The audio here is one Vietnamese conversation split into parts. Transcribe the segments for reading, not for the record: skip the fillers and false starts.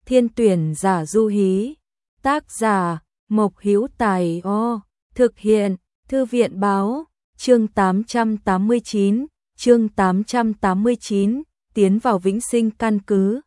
Thiên tuyển giả Du Hí. Tác giả Mộc Hữu Tài. Thực hiện Thư viện báo. Chương 889, tiến vào Vĩnh Sinh căn cứ.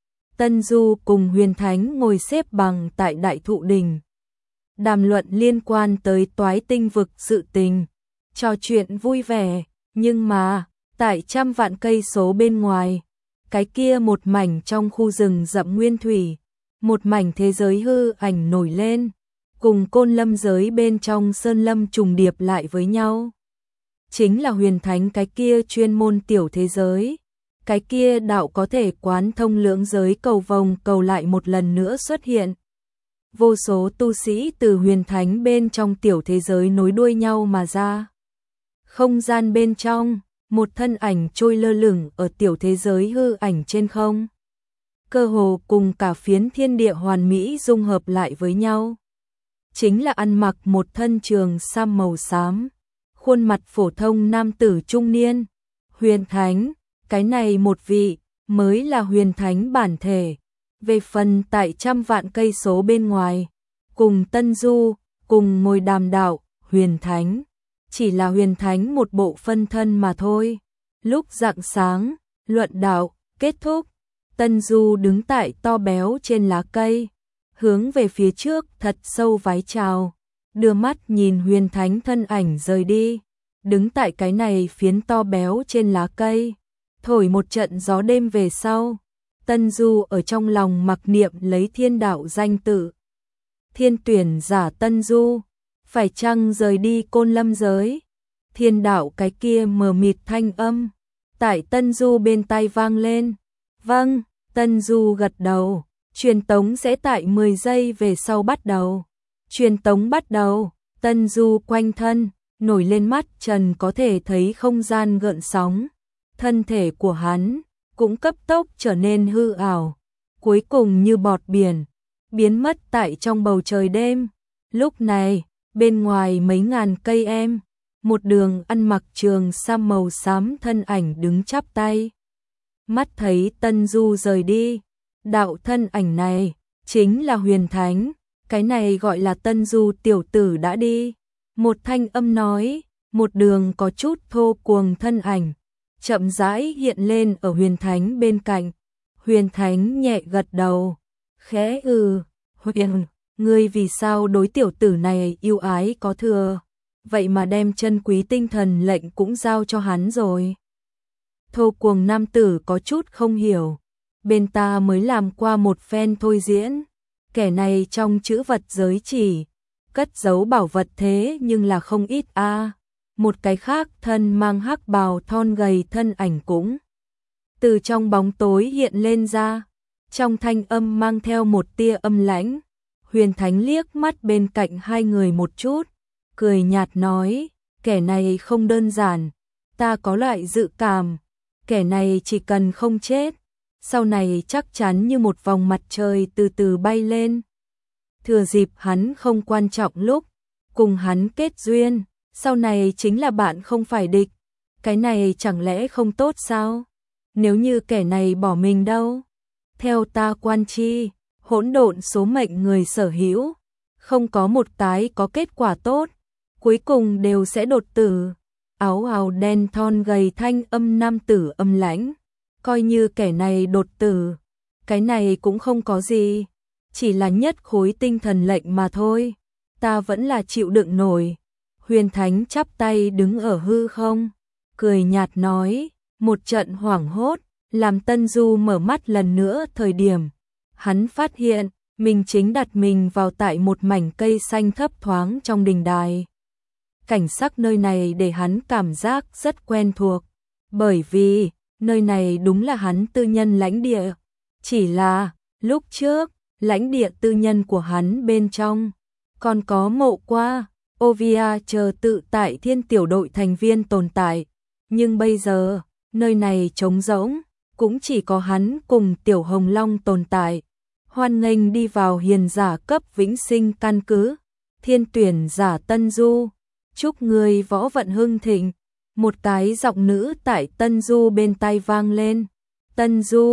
Tân Du cùng Huyền Thánh ngồi xếp bằng tại Đại Thụ Đình, đàm luận liên quan tới Toái Tinh vực sự tình, trò chuyện vui vẻ, nhưng mà, tại trăm vạn cây số bên ngoài, cái kia một mảnh trong khu rừng rậm nguyên thủy, một mảnh thế giới hư ảnh nổi lên, cùng Côn Lâm giới bên trong sơn lâm trùng điệp lại với nhau. Chính là Huyền Thánh cái kia chuyên môn tiểu thế giới, cái kia đạo có thể quán thông lưỡng giới cầu vồng cầu lại một lần nữa xuất hiện. Vô số tu sĩ từ Huyền Thánh bên trong tiểu thế giới nối đuôi nhau mà ra. Không gian bên trong, một thân ảnh trôi lơ lửng ở tiểu thế giới hư ảnh trên không. Cơ hồ cùng cả phiến thiên địa hoàn mỹ dung hợp lại với nhau. Chính là ăn mặc một thân trường sam màu xám, khuôn mặt phổ thông nam tử trung niên, Huyền Thánh, cái này một vị mới là Huyền Thánh bản thể. Về phần tại trăm vạn cây số bên ngoài, cùng Tân Du, cùng ngồi đàm đạo, Huyền Thánh, chỉ là Huyền Thánh một bộ phân thân mà thôi. Lúc rạng sáng, luận đạo kết thúc, Tân Du đứng tại to béo trên lá cây, hướng về phía trước thật sâu vái chào, đưa mắt nhìn Huyền Thánh thân ảnh rời đi, đứng tại cái này phiến to béo trên lá cây, thổi một trận gió đêm về sau. Tân Du ở trong lòng mặc niệm lấy thiên đạo danh tự. Thiên tuyển giả Tân Du, phải chăng rời đi Côn Lâm giới? Thiên đạo cái kia mờ mịt thanh âm, tại Tân Du bên tai vang lên. Vâng, Tân Du gật đầu, truyền tống sẽ tại 10 giây về sau bắt đầu. Truyền tống bắt đầu, Tân Du quanh thân, nổi lên mắt trần có thể thấy không gian gợn sóng. Thân thể của hắn cũng cấp tốc trở nên hư ảo, cuối cùng như bọt biển, biến mất tại trong bầu trời đêm. Lúc này, bên ngoài mấy ngàn cây em, một đường ăn mặc trường sam màu xám thân ảnh đứng chắp tay. Mắt thấy Tân Du rời đi, đạo thân ảnh này chính là Huyền Thánh, cái này gọi là Tân Du tiểu tử đã đi. Một thanh âm nói, một đường có chút thô cuồng thân ảnh chậm rãi hiện lên ở Huyền Thánh bên cạnh. Huyền Thánh nhẹ gật đầu, khẽ Huyền, ngươi vì sao đối tiểu tử này yêu ái có thừa, vậy mà đem chân quý tinh thần lệnh cũng giao cho hắn rồi. Thô cuồng nam tử có chút không hiểu, bên ta mới làm qua một phen thôi diễn, kẻ này trong chữ vật giới chỉ, cất giấu bảo vật thế nhưng là không ít a. Một cái khác thân mang hắc bào thon gầy thân ảnh cũng từ trong bóng tối hiện lên ra, trong thanh âm mang theo một tia âm lãnh. Huyền Thánh liếc mắt bên cạnh hai người một chút, cười nhạt nói, kẻ này không đơn giản, ta có loại dự cảm, kẻ này chỉ cần không chết, sau này chắc chắn như một vòng mặt trời từ từ bay lên. Thừa dịp hắn không quan trọng lúc, cùng hắn kết duyên, sau này chính là bạn không phải địch, cái này chẳng lẽ không tốt sao? Nếu như kẻ này bỏ mình đâu? Theo ta quan chi, hỗn độn số mệnh người sở hữu, không có một cái có kết quả tốt, cuối cùng đều sẽ đột tử. Áo ào đen thon gầy thanh âm nam tử âm lãnh, coi như kẻ này đột tử, cái này cũng không có gì, chỉ là nhất khối tinh thần lệnh mà thôi, ta vẫn là chịu đựng nổi. Huyền Thánh chắp tay đứng ở hư không, cười nhạt nói, một trận hoảng hốt, làm Tân Du mở mắt lần nữa thời điểm. Hắn phát hiện, mình chính đặt mình vào tại một mảnh cây xanh thấp thoáng trong đình đài. Cảnh sắc nơi này để hắn cảm giác rất quen thuộc, bởi vì, nơi này đúng là hắn tư nhân lãnh địa. Chỉ là, lúc trước, lãnh địa tư nhân của hắn bên trong, còn có Mộ Qua, Ovia chờ tự tại thiên tiểu đội thành viên tồn tại, nhưng bây giờ, nơi này trống rỗng, cũng chỉ có hắn cùng Tiểu Hồng Long tồn tại. Hoan nghênh đi vào hiền giả cấp Vĩnh Sinh căn cứ, thiên tuyển giả Tân Du, chúc người võ vận hưng thịnh. Một cái giọng nữ tại Tân Du bên tai vang lên. Tân Du,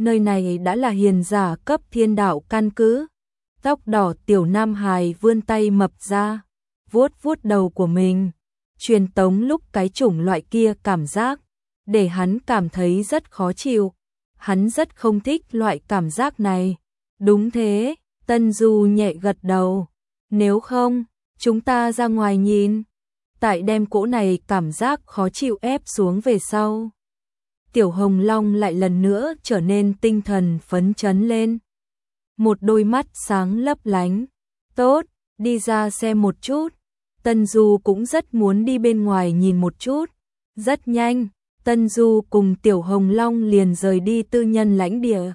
nơi này đã là hiền giả cấp thiên đạo căn cứ. Tóc đỏ tiểu nam hài vươn tay mập ra, vuốt vuốt đầu của mình, truyền tống lúc cái chủng loại kia cảm giác, để hắn cảm thấy rất khó chịu. Hắn rất không thích loại cảm giác này. Đúng thế, Tân Du nhẹ gật đầu. Nếu không, chúng ta ra ngoài nhìn. Tại đem cỗ này cảm giác khó chịu ép xuống về sau. Tiểu Hồng Long lại lần nữa trở nên tinh thần phấn chấn lên. Một đôi mắt sáng lấp lánh. Tốt, đi ra xem một chút. Tân Du cũng rất muốn đi bên ngoài nhìn một chút. Rất nhanh, Tân Du cùng Tiểu Hồng Long liền rời đi tư nhân lãnh địa.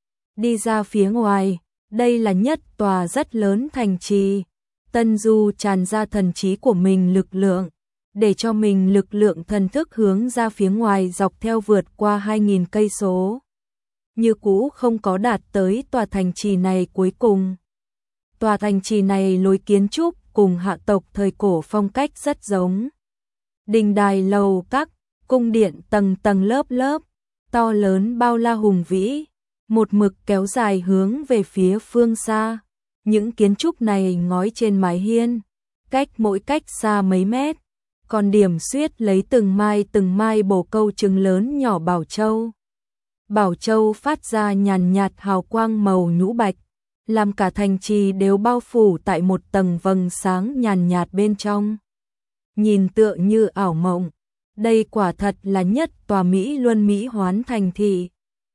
Đi ra phía ngoài, đây là nhất tòa rất lớn thành trì. Tân Du tràn ra thần trí của mình lực lượng, để cho mình lực lượng thần thức hướng ra phía ngoài dọc theo vượt qua 2.000 cây số. Như cũ không có đạt tới tòa thành trì này cuối cùng. Tòa thành trì này lối kiến trúc cùng hạ tộc thời cổ phong cách rất giống. Đình đài lầu các, cung điện tầng tầng lớp lớp, to lớn bao la hùng vĩ, một mực kéo dài hướng về phía phương xa. Những kiến trúc này ngói trên mái hiên, mỗi cách xa mấy mét, còn điểm xuyết lấy từng mai bồ câu trứng lớn nhỏ bảo châu. Bảo châu phát ra nhàn nhạt hào quang màu nhũ bạch, làm cả thành trì đều bao phủ tại một tầng vầng sáng nhàn nhạt bên trong. Nhìn tựa như ảo mộng, đây quả thật là nhất tòa Mỹ Luân Mỹ Hoán thành thị.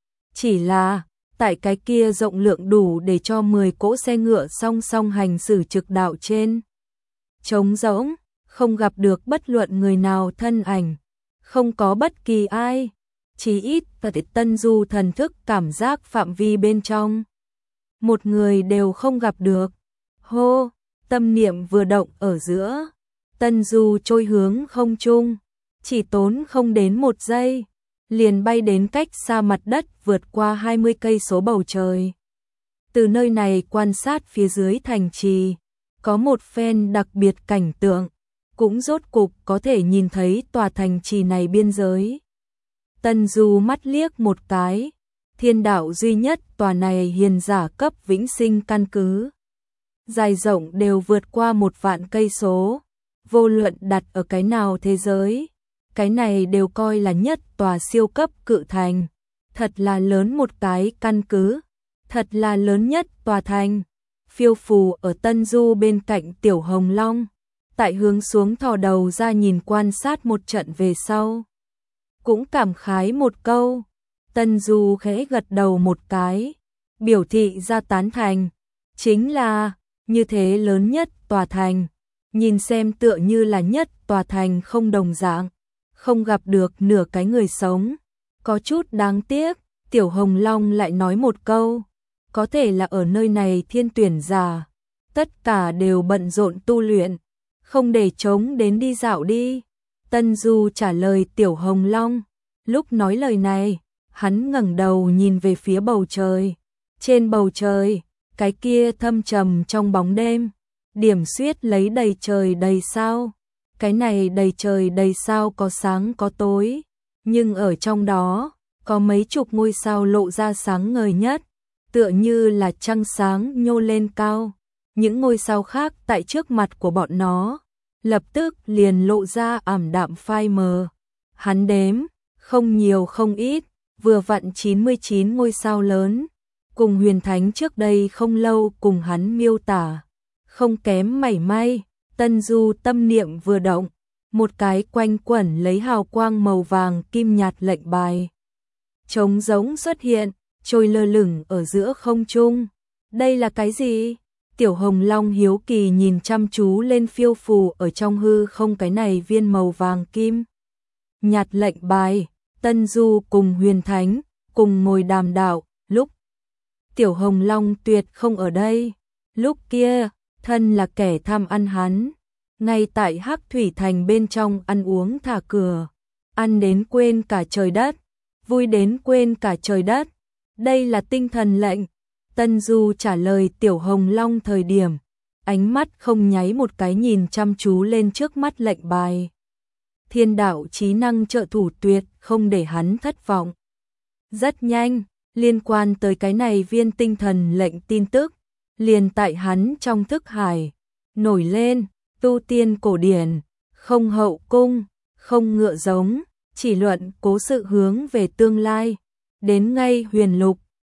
Chỉ là, tại cái kia rộng lượng đủ để cho 10 cỗ xe ngựa song song hành xử trực đạo trên. Trống rỗng, không gặp được bất luận người nào thân ảnh, không có bất kỳ ai, chỉ ít tại Tân Du thần thức cảm giác phạm vi bên trong. Một người đều không gặp được. Hô, tâm niệm vừa động ở giữa, Tân Du trôi hướng không trung, chỉ tốn không đến 1 giây, liền bay đến cách xa mặt đất vượt qua 20 cây số bầu trời. Từ nơi này quan sát phía dưới thành trì, có một phen đặc biệt cảnh tượng, cũng rốt cục có thể nhìn thấy tòa thành trì này biên giới. Tân Du mắt liếc một cái, thiên đạo duy nhất tòa này hiền giả cấp vĩnh sinh căn cứ. Dài rộng đều vượt qua 1 vạn cây số, vô luận đặt ở cái nào thế giới, cái này đều coi là nhất tòa siêu cấp cự thành. Thật là lớn một cái căn cứ, thật là lớn nhất tòa thành. Phiêu phù ở Tân Du bên cạnh Tiểu Hồng Long, tại hướng xuống thò đầu ra nhìn quan sát một trận về sau, cũng cảm khái một câu. Tân Du khẽ gật đầu một cái, biểu thị ra tán thành. Chính là, như thế lớn nhất tòa thành, nhìn xem tựa như là nhất tòa thành không đồng dạng, không gặp được nửa cái người sống. Có chút đáng tiếc, Tiểu Hồng Long lại nói một câu, có thể là ở nơi này thiên tuyển giả, tất cả đều bận rộn tu luyện, không để trống đến đi dạo đi. Tân Du trả lời Tiểu Hồng Long. Lúc nói lời này, hắn ngẩng đầu nhìn về phía bầu trời. Trên bầu trời, cái kia thâm trầm trong bóng đêm, điểm xuyết lấy đầy trời đầy sao. Cái này đầy trời đầy sao có sáng có tối, nhưng ở trong đó, có mấy chục ngôi sao lộ ra sáng ngời nhất, tựa như là trăng sáng nhô lên cao. Những ngôi sao khác tại trước mặt của bọn nó, lập tức liền lộ ra ảm đạm phai mờ. Hắn đếm, không nhiều không ít, vừa vặn 99 ngôi sao lớn, cùng Huyền Thánh trước đây không lâu cùng hắn miêu tả, không kém mảy may. Tân Du tâm niệm vừa động, một cái quanh quẩn lấy hào quang màu vàng kim nhạt lệnh bài trống rỗng xuất hiện, trôi lơ lửng ở giữa không trung. Đây là cái gì? Tiểu Hồng Long hiếu kỳ nhìn chăm chú lên phiêu phù ở trong hư không cái này viên màu vàng kim nhạt lệnh bài. Tân Du cùng Huyền Thánh cùng ngồi đàm đạo, lúc Tiểu Hồng Long tuyệt không ở đây, lúc kia thân là kẻ tham ăn hắn, ngay tại Hắc Thủy Thành bên trong ăn uống thả cửa, ăn đến quên cả trời đất, vui đến quên cả trời đất. Đây là tinh thần lệnh. Tân Du trả lời Tiểu Hồng Long thời điểm, ánh mắt không nháy một cái nhìn chăm chú lên trước mắt lệnh bài. Thiên đạo trí năng trợ thủ tuyệt không để hắn thất vọng. Rất nhanh, Liên quan tới cái này viên tinh thần lệnh tin tức, liền tại hắn trong thức hải, nổi lên, tu tiên cổ điển, không hậu cung, không ngựa giống, chỉ luận cố sự hướng về tương lai, đến ngay huyền lục,